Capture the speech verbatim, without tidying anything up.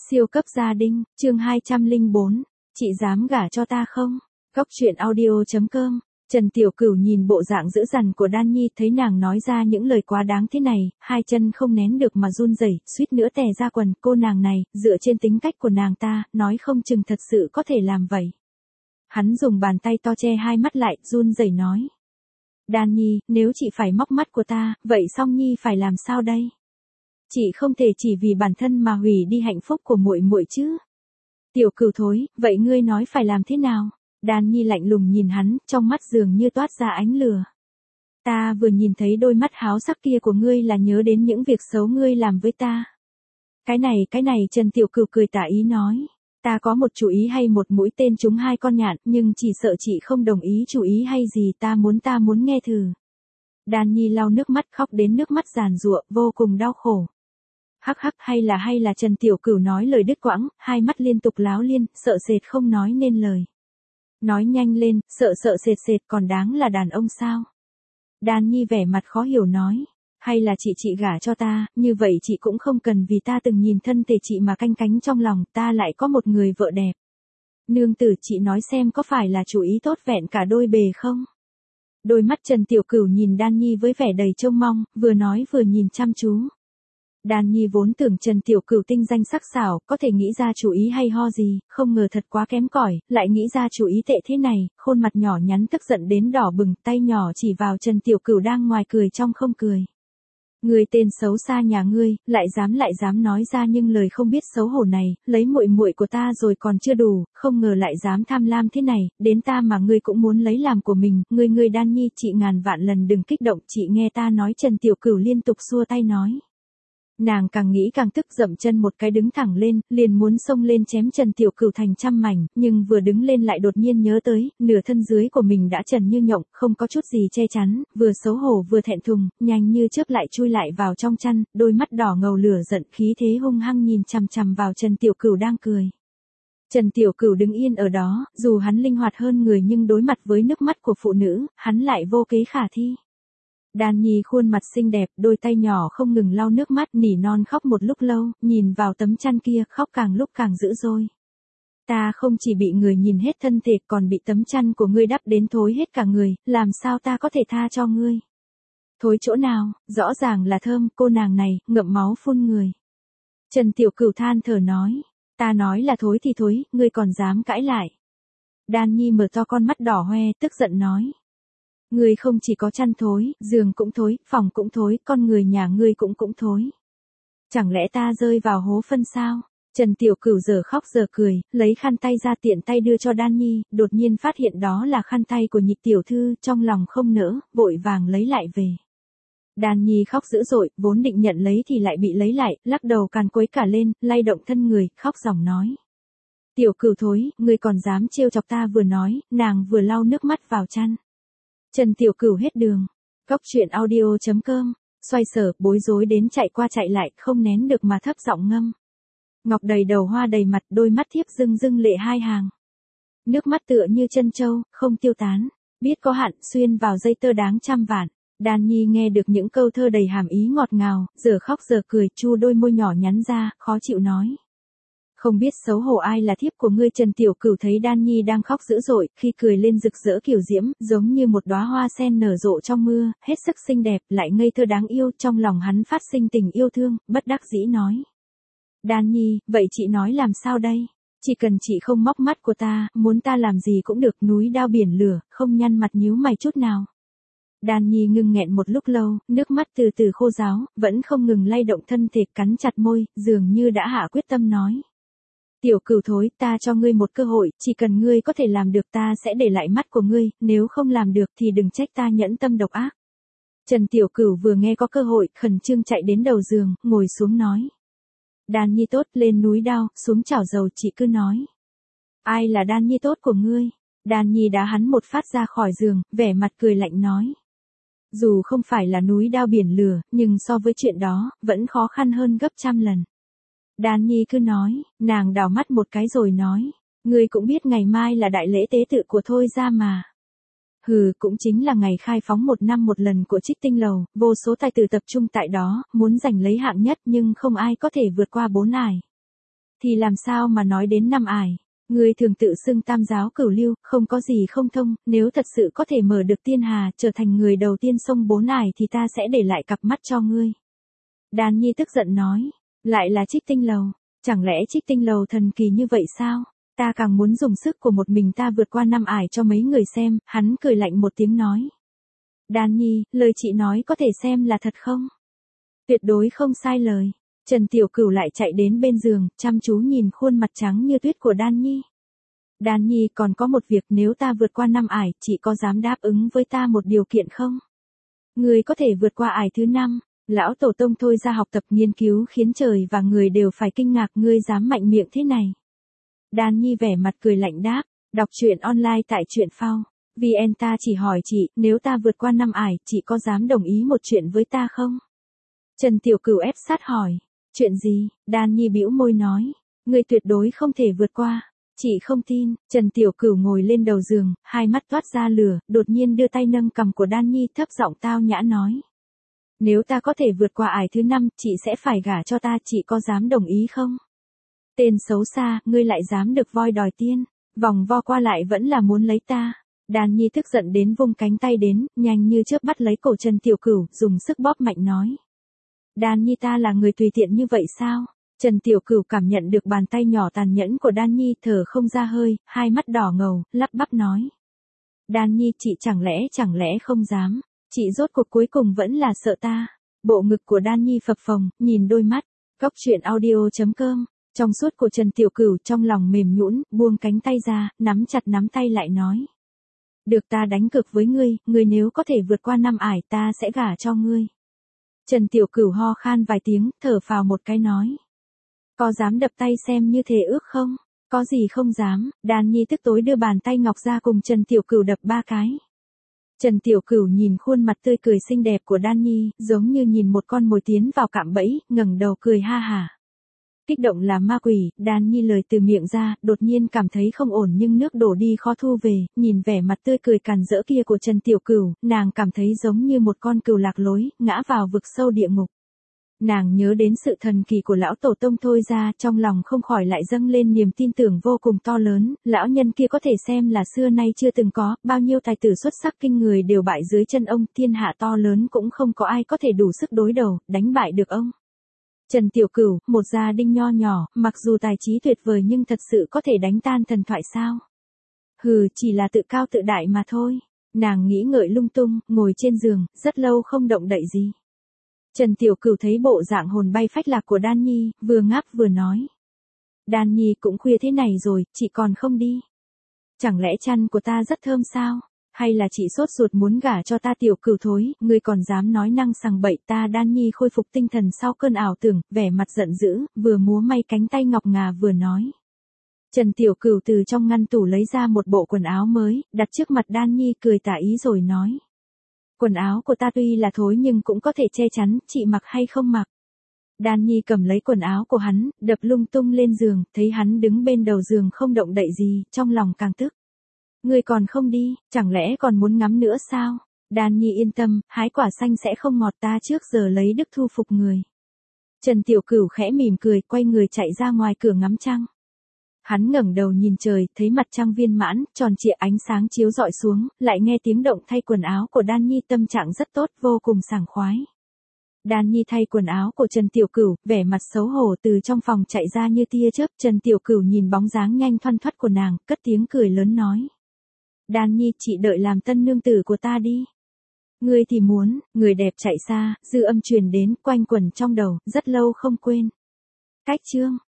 Siêu cấp gia đình, chương hai trăm lẻ bốn, chị dám gả cho ta không? Góc truyện audio chấm com. Trần Tiểu Cửu nhìn bộ dạng dữ dằn của Đan Nhi, thấy nàng nói ra những lời quá đáng thế này, hai chân không nén được mà run rẩy, suýt nữa tè ra quần. Cô nàng này, dựa trên tính cách của nàng ta, nói không chừng thật sự có thể làm vậy. Hắn dùng bàn tay to che hai mắt lại, run rẩy nói: Đan Nhi, nếu chị phải móc mắt của ta, vậy Song Nhi phải làm sao đây? Chị không thể chỉ vì bản thân mà hủy đi hạnh phúc của muội muội chứ. Tiểu Cửu thối, vậy ngươi nói phải làm thế nào? Đan Nhi lạnh lùng nhìn hắn, trong mắt dường như toát ra ánh lửa. Ta vừa nhìn thấy đôi mắt háo sắc kia của ngươi là nhớ đến những việc xấu ngươi làm với ta. Cái này, cái này, Trần Tiểu Cửu cười tà ý nói. Ta có một chủ ý hay một mũi tên trúng hai con nhạn, nhưng chỉ sợ chị không đồng ý chủ ý hay gì, ta muốn ta muốn nghe thử. Đan Nhi lau nước mắt, khóc đến nước mắt giàn giụa, vô cùng đau khổ. Hắc hắc, hay là hay là Trần Tiểu Cửu nói lời đứt quãng, hai mắt liên tục láo liên, sợ sệt không nói nên lời. Nói nhanh lên, sợ sợ sệt sệt còn đáng là đàn ông sao? Đan Nhi vẻ mặt khó hiểu nói, hay là chị chị gả cho ta, như vậy chị cũng không cần vì ta từng nhìn thân thể chị mà canh cánh trong lòng, ta lại có một người vợ đẹp. Nương tử, chị nói xem có phải là chủ ý tốt vẹn cả đôi bề không? Đôi mắt Trần Tiểu Cửu nhìn Đan Nhi với vẻ đầy trông mong, vừa nói vừa nhìn chăm chú. Đan Nhi vốn tưởng Trần Tiểu Cửu tinh danh sắc sảo, có thể nghĩ ra chủ ý hay ho gì, không ngờ thật quá kém cỏi, lại nghĩ ra chủ ý tệ thế này, khuôn mặt nhỏ nhắn tức giận đến đỏ bừng, tay nhỏ chỉ vào Trần Tiểu Cửu đang ngoài cười trong không cười. Người tên xấu xa nhà ngươi, lại dám lại dám nói ra nhưng lời không biết xấu hổ này, lấy muội muội của ta rồi còn chưa đủ, không ngờ lại dám tham lam thế này, đến ta mà ngươi cũng muốn lấy làm của mình, ngươi ngươi Đan Nhi, chị ngàn vạn lần đừng kích động, chị nghe ta nói. Trần Tiểu Cửu liên tục xua tay nói. Nàng càng nghĩ càng tức, dậm chân một cái đứng thẳng lên, liền muốn xông lên chém Trần Tiểu Cửu thành trăm mảnh, nhưng vừa đứng lên lại đột nhiên nhớ tới, nửa thân dưới của mình đã trần như nhộng, không có chút gì che chắn, vừa xấu hổ vừa thẹn thùng, nhanh như chớp lại chui lại vào trong chăn, đôi mắt đỏ ngầu lửa giận, khí thế hung hăng nhìn chằm chằm vào Trần Tiểu Cửu đang cười. Trần Tiểu Cửu đứng yên ở đó, dù hắn linh hoạt hơn người nhưng đối mặt với nước mắt của phụ nữ, hắn lại vô kế khả thi. Đan Nhi khuôn mặt xinh đẹp, đôi tay nhỏ không ngừng lau nước mắt, nỉ non khóc một lúc lâu, nhìn vào tấm chăn kia, khóc càng lúc càng dữ dội. Ta không chỉ bị người nhìn hết thân thể, còn bị tấm chăn của ngươi đắp đến thối hết cả người, làm sao ta có thể tha cho ngươi? Thối chỗ nào, rõ ràng là thơm, cô nàng này, ngậm máu phun người. Trần Tiểu Cửu than thở nói, ta nói là thối thì thối, ngươi còn dám cãi lại. Đan Nhi mở to con mắt đỏ hoe, tức giận nói. Ngươi không chỉ có chăn thối, giường cũng thối, phòng cũng thối, con người nhà ngươi cũng cũng thối. Chẳng lẽ ta rơi vào hố phân sao? Trần Tiểu Cửu giờ khóc giờ cười, lấy khăn tay ra tiện tay đưa cho Đan Nhi, đột nhiên phát hiện đó là khăn tay của Nhị tiểu thư, trong lòng không nỡ, vội vàng lấy lại về. Đan Nhi khóc dữ dội, vốn định nhận lấy thì lại bị lấy lại, lắc đầu càn quấy cả lên, lay động thân người, khóc ròng nói. Tiểu Cửu thối, ngươi còn dám trêu chọc ta? Vừa nói, nàng vừa lau nước mắt vào chăn. Trần Tiểu Cửu hết đường. Góc truyện audio chấm com. Xoay sở, bối rối đến chạy qua chạy lại, không nén được mà thấp giọng ngâm. Ngọc đầy đầu hoa đầy mặt, đôi mắt thiếp rưng rưng lệ hai hàng. Nước mắt tựa như chân châu, không tiêu tán. Biết có hạn, xuyên vào dây tơ đáng trăm vạn. Đan Nhi nghe được những câu thơ đầy hàm ý ngọt ngào, giờ khóc giờ cười, chu đôi môi nhỏ nhắn ra, khó chịu nói. Không biết xấu hổ, ai là thiếp của ngươi? Trần Tiểu Cửu thấy Đan Nhi đang khóc dữ dội, khi cười lên rực rỡ kiều diễm, giống như một đóa hoa sen nở rộ trong mưa, hết sức xinh đẹp, lại ngây thơ đáng yêu, trong lòng hắn phát sinh tình yêu thương, bất đắc dĩ nói. Đan Nhi, vậy chị nói làm sao đây? Chỉ cần chị không móc mắt của ta, muốn ta làm gì cũng được, núi đao biển lửa, không nhăn mặt nhíu mày chút nào. Đan Nhi ngưng nghẹn một lúc lâu, nước mắt từ từ khô ráo, vẫn không ngừng lay động thân thể, cắn chặt môi, dường như đã hạ quyết tâm nói. Tiểu Cửu thối, ta cho ngươi một cơ hội, chỉ cần ngươi có thể làm được ta sẽ để lại mắt của ngươi, nếu không làm được thì đừng trách ta nhẫn tâm độc ác. Trần Tiểu Cửu vừa nghe có cơ hội, khẩn trương chạy đến đầu giường, ngồi xuống nói. Đan Nhi tốt, lên núi đao, xuống chảo dầu, chị cứ nói. Ai là Đan Nhi tốt của ngươi? Đan Nhi đá hắn một phát ra khỏi giường, vẻ mặt cười lạnh nói. Dù không phải là núi đao biển lửa, nhưng so với chuyện đó, vẫn khó khăn hơn gấp trăm lần. Đan Nhi cứ nói, nàng đảo mắt một cái rồi nói, ngươi cũng biết ngày mai là đại lễ tế tự của Thôi gia mà. Hừ, cũng chính là ngày khai phóng một năm một lần của Trích Tinh Lầu, vô số tài tử tập trung tại đó, muốn giành lấy hạng nhất nhưng không ai có thể vượt qua bốn ải. thì làm sao mà nói đến năm ải. Ngươi thường tự xưng tam giáo cửu lưu, không có gì không thông, nếu thật sự có thể mở được tiên hà, trở thành người đầu tiên xông bốn ải thì ta sẽ để lại cặp mắt cho ngươi. Đan Nhi tức giận nói, lại là Trích Tinh Lầu, chẳng lẽ Trích Tinh Lầu thần kỳ như vậy sao? Ta càng muốn dùng sức của một mình ta vượt qua năm ải cho mấy người xem, hắn cười lạnh một tiếng nói. Đan Nhi, lời chị nói có thể xem là thật không? Tuyệt đối không sai lời. Trần Tiểu Cửu lại chạy đến bên giường, chăm chú nhìn khuôn mặt trắng như tuyết của Đan Nhi. Đan Nhi, còn có một việc, nếu ta vượt qua năm ải, chị có dám đáp ứng với ta một điều kiện không? Người có thể vượt qua ải thứ năm, lão tổ tông thôi ra học tập nghiên cứu khiến trời và người đều phải kinh ngạc, ngươi dám mạnh miệng thế này. Đan Nhi vẻ mặt cười lạnh đáp, đọc truyện online tại truyện phao. vê en ta chỉ hỏi chị, nếu ta vượt qua năm ải, chị có dám đồng ý một chuyện với ta không? Trần Tiểu Cửu ép sát hỏi. Chuyện gì? Đan Nhi bĩu môi nói. Ngươi tuyệt đối không thể vượt qua. Chị không tin. Trần Tiểu Cửu ngồi lên đầu giường, hai mắt toát ra lửa, đột nhiên đưa tay nâng cằm của Đan Nhi thấp giọng tao nhã nói. Nếu ta có thể vượt qua ải thứ năm, chị sẽ phải gả cho ta, chị có dám đồng ý không? Tên xấu xa, ngươi lại dám được voi đòi tiên, vòng vo qua lại vẫn là muốn lấy ta. Đan Nhi tức giận đến vung cánh tay đến, nhanh như chớp bắt lấy cổ Trần Tiểu Cửu, dùng sức bóp mạnh nói. Đan Nhi, ta là người tùy tiện như vậy sao? Trần Tiểu Cửu cảm nhận được bàn tay nhỏ tàn nhẫn của Đan Nhi, thở không ra hơi, hai mắt đỏ ngầu, lắp bắp nói. Đan Nhi, chị chẳng lẽ chẳng lẽ không dám, chị rốt cuộc cuối cùng vẫn là sợ ta. Bộ ngực của Đan Nhi phập phồng, nhìn đôi mắt, góc truyện audio chấm com. Trong suốt của Trần Tiểu Cửu trong lòng mềm nhũn, buông cánh tay ra, nắm chặt nắm tay lại nói. Được, ta đánh cược với ngươi, ngươi nếu có thể vượt qua năm ải ta sẽ gả cho ngươi. Trần Tiểu Cửu ho khan vài tiếng, thở phào một cái nói. Có dám đập tay xem như thề ước không? Có gì không dám. Đan Nhi tức tối đưa bàn tay ngọc ra cùng Trần Tiểu Cửu đập ba cái. Trần Tiểu Cửu nhìn khuôn mặt tươi cười xinh đẹp của Đan Nhi, giống như nhìn một con mồi tiến vào cạm bẫy, ngẩng đầu cười ha hả. Kích động là ma quỷ, Đan Nhi lời từ miệng ra, đột nhiên cảm thấy không ổn nhưng nước đổ đi khó thu về, nhìn vẻ mặt tươi cười càn rỡ kia của Trần Tiểu Cửu, nàng cảm thấy giống như một con cừu lạc lối, ngã vào vực sâu địa ngục. Nàng nhớ đến sự thần kỳ của lão tổ tông thôi ra, trong lòng không khỏi lại dâng lên niềm tin tưởng vô cùng to lớn, lão nhân kia có thể xem là xưa nay chưa từng có, bao nhiêu tài tử xuất sắc kinh người đều bại dưới chân ông, thiên hạ to lớn cũng không có ai có thể đủ sức đối đầu, đánh bại được ông. Trần Tiểu Cửu, một gia đình nho nhỏ, mặc dù tài trí tuyệt vời nhưng thật sự có thể đánh tan thần thoại sao? Hừ, chỉ là tự cao tự đại mà thôi. Nàng nghĩ ngợi lung tung, ngồi trên giường, rất lâu không động đậy gì. Trần Tiểu Cửu thấy bộ dạng hồn bay phách lạc của Đan Nhi, vừa ngáp vừa nói. Đan Nhi, cũng khuya thế này rồi, chị còn không đi. Chẳng lẽ chăn của ta rất thơm sao? Hay là chị sốt ruột muốn gả cho ta? Tiểu Cửu thối, ngươi còn dám nói năng sằng bậy. Ta Đan Nhi khôi phục tinh thần sau cơn ảo tưởng, vẻ mặt giận dữ, vừa múa may cánh tay ngọc ngà vừa nói. Trần Tiểu Cửu từ trong ngăn tủ lấy ra một bộ quần áo mới, đặt trước mặt Đan Nhi, cười tà ý rồi nói. Quần áo của ta tuy là thối nhưng cũng có thể che chắn, chị mặc hay không mặc? Đan Nhi cầm lấy quần áo của hắn, đập lung tung lên giường, thấy hắn đứng bên đầu giường không động đậy gì, trong lòng càng tức. Ngươi còn không đi, chẳng lẽ còn muốn ngắm nữa sao? Đan Nhi yên tâm, hái quả xanh sẽ không ngọt, ta trước giờ lấy đức thu phục người. Trần Tiểu Cửu khẽ mỉm cười, quay người chạy ra ngoài cửa ngắm trăng. Hắn ngẩng đầu nhìn trời, thấy mặt trăng viên mãn, tròn trịa ánh sáng chiếu rọi xuống, lại nghe tiếng động thay quần áo của Đan Nhi, tâm trạng rất tốt, vô cùng sảng khoái. Đan Nhi thay quần áo của Trần Tiểu Cửu, vẻ mặt xấu hổ từ trong phòng chạy ra như tia chớp. Trần Tiểu Cửu nhìn bóng dáng nhanh thoăn thoắt của nàng, cất tiếng cười lớn nói. Đan Nhi, chị đợi làm tân nương tử của ta đi. Ngươi thì muốn, người đẹp chạy xa, dư âm truyền đến, quanh quẩn trong đầu, rất lâu không quên. Cách chương